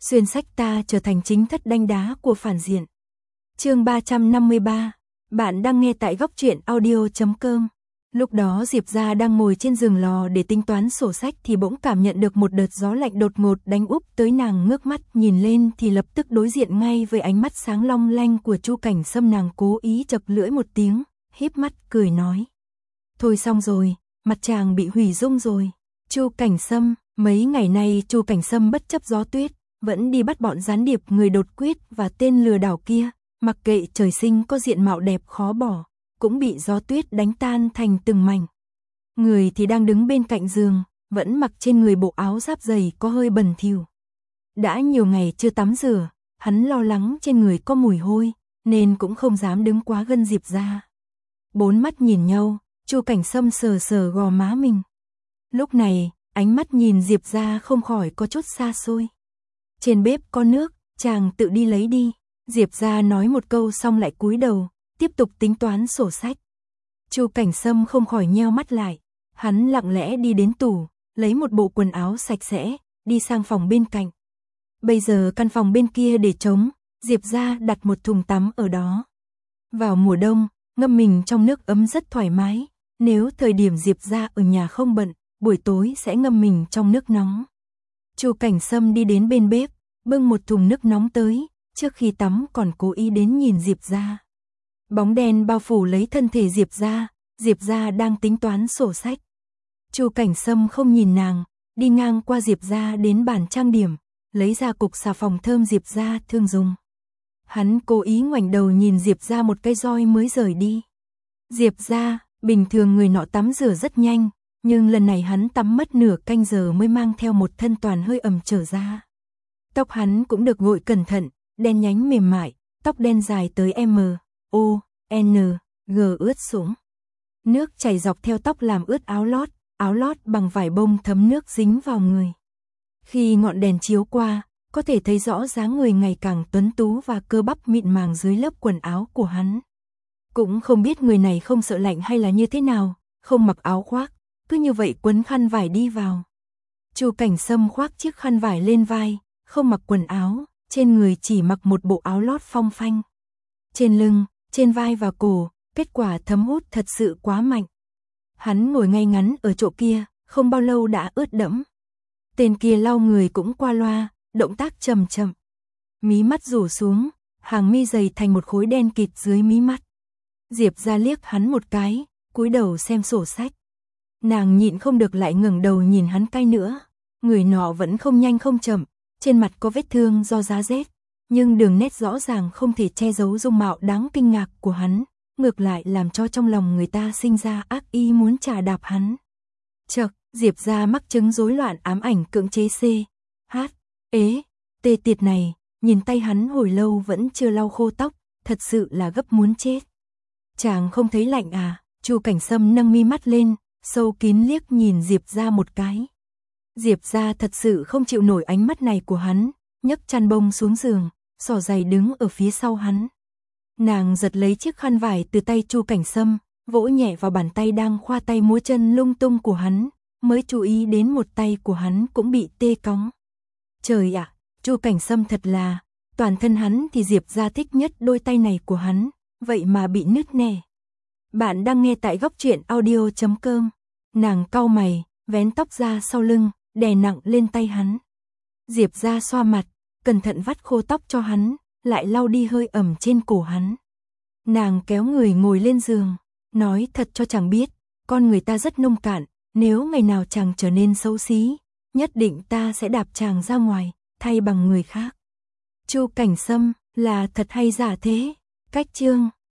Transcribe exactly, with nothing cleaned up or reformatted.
xuyên sách ta trở thành chính thất đanh đá của phản diện. Chương ba trăm năm mươi ba, bạn đang nghe tại góc truyện audio chấm com. Lúc đó Diệp Gia đang ngồi trên giường lò để tính toán sổ sách thì bỗng cảm nhận được một đợt gió lạnh đột ngột đánh úp tới, nàng ngước mắt nhìn lên thì lập tức đối diện ngay với ánh mắt sáng long lanh của Chu Cảnh Sâm. Nàng cố ý chậc lưỡi một tiếng, híp mắt cười nói: "Thôi xong rồi, mặt chàng bị hủy dung rồi." Chu Cảnh Sâm, mấy ngày nay Chu Cảnh Sâm bất chấp gió tuyết, vẫn đi bắt bọn gián điệp người đột quyết và tên lừa đảo kia, mặc kệ trời sinh có diện mạo đẹp khó bỏ, cũng bị gió tuyết đánh tan thành từng mảnh. Người thì đang đứng bên cạnh giường, vẫn mặc trên người bộ áo giáp dày có hơi bẩn thỉu. Đã nhiều ngày chưa tắm rửa, hắn lo lắng trên người có mùi hôi, nên cũng không dám đứng quá gần Diệp Gia. Bốn mắt nhìn nhau, Chu Cảnh Sâm sờ sờ gò má mình. Lúc này, ánh mắt nhìn Diệp Gia không khỏi có chút xa xôi. "Trên bếp có nước, chàng tự đi lấy đi." Diệp Gia nói một câu xong lại cúi đầu, tiếp tục tính toán sổ sách. Chu Cảnh Sâm không khỏi nheo mắt lại, hắn lặng lẽ đi đến tủ, lấy một bộ quần áo sạch sẽ, đi sang phòng bên cạnh. Bây giờ căn phòng bên kia để trống, Diệp Gia đặt một thùng tắm ở đó. Vào mùa đông, ngâm mình trong nước ấm rất thoải mái, nếu thời điểm Diệp Gia ở nhà không bận, buổi tối sẽ ngâm mình trong nước nóng. Chu Cảnh Sâm đi đến bên bếp, bưng một thùng nước nóng tới, trước khi tắm còn cố ý đến nhìn Diệp Gia. Bóng đen bao phủ lấy thân thể Diệp Gia, Diệp Gia đang tính toán sổ sách. Chu Cảnh Sâm không nhìn nàng, đi ngang qua Diệp Gia đến bàn trang điểm, lấy ra cục xà phòng thơm Diệp Gia thường dùng. Hắn cố ý ngoảnh đầu nhìn Diệp Gia một cái roi mới rời đi. Diệp Gia, bình thường người nọ tắm rửa rất nhanh, nhưng lần này hắn tắm mất nửa canh giờ mới mang theo một thân toàn hơi ẩm trở ra. Tóc hắn cũng được gội cẩn thận, đen nhánh mềm mại, tóc đen dài tới M, O, N, G ướt sũng. Nước chảy dọc theo tóc làm ướt áo lót, áo lót bằng vải bông thấm nước dính vào người. Khi ngọn đèn chiếu qua, có thể thấy rõ dáng người ngày càng tuấn tú và cơ bắp mịn màng dưới lớp quần áo của hắn. Cũng không biết người này không sợ lạnh hay là như thế nào, không mặc áo khoác, cứ như vậy quấn khăn vải đi vào. Chu Cảnh Sâm khoác chiếc khăn vải lên vai, không mặc quần áo, trên người chỉ mặc một bộ áo lót phong phanh. Trên lưng, trên vai và cổ, kết quả thấm hút thật sự quá mạnh. Hắn ngồi ngay ngắn ở chỗ kia, không bao lâu đã ướt đẫm. Tên kia lau người cũng qua loa, động tác chậm chậm. Mí mắt rủ xuống, hàng mi dày thành một khối đen kịt dưới mí mắt. Diệp Gia liếc hắn một cái, cúi đầu xem sổ sách. Nàng nhịn không được lại ngẩng đầu nhìn hắn cái nữa. Người nọ vẫn không nhanh không chậm, trên mặt có vết thương do giá rét, nhưng đường nét rõ ràng không thể che giấu dung mạo đáng kinh ngạc của hắn, ngược lại làm cho trong lòng người ta sinh ra ác ý muốn chà đạp hắn. Chợt, Diệp Gia mắc chứng rối loạn ám ảnh cưỡng chế C, H, ế, tê tiệt này, nhìn tay hắn hồi lâu vẫn chưa lau khô tóc, thật sự là gấp muốn chết. "Chàng không thấy lạnh à?" Chu Cảnh Sâm nâng mi mắt lên, sâu kín liếc nhìn Diệp Gia một cái. Diệp Gia thật sự không chịu nổi ánh mắt này của hắn, nhấc chăn bông xuống giường, xỏ giày đứng ở phía sau hắn. Nàng giật lấy chiếc khăn vải từ tay Chu Cảnh Sâm, vỗ nhẹ vào bàn tay đang khoa tay múa chân lung tung của hắn, mới chú ý đến một tay của hắn cũng bị tê cóng. Trời ạ, Chu Cảnh Sâm thật là, toàn thân hắn thì Diệp Gia thích nhất đôi tay này của hắn, vậy mà bị nứt nẻ. Bạn đang nghe tại góc truyện audio chấm com. Nàng cau mày, vén tóc ra sau lưng, đè nặng lên tay hắn. Diệp Gia xoa mặt, cẩn thận vắt khô tóc cho hắn, lại lau đi hơi ẩm trên cổ hắn. Nàng kéo người ngồi lên giường, nói thật cho chàng biết, con người ta rất nông cạn, nếu ngày nào chàng trở nên xấu xí, nhất định ta sẽ đạp chàng ra ngoài, thay bằng người khác. Chu Cảnh Sâm, là thật hay giả thế? Cách chương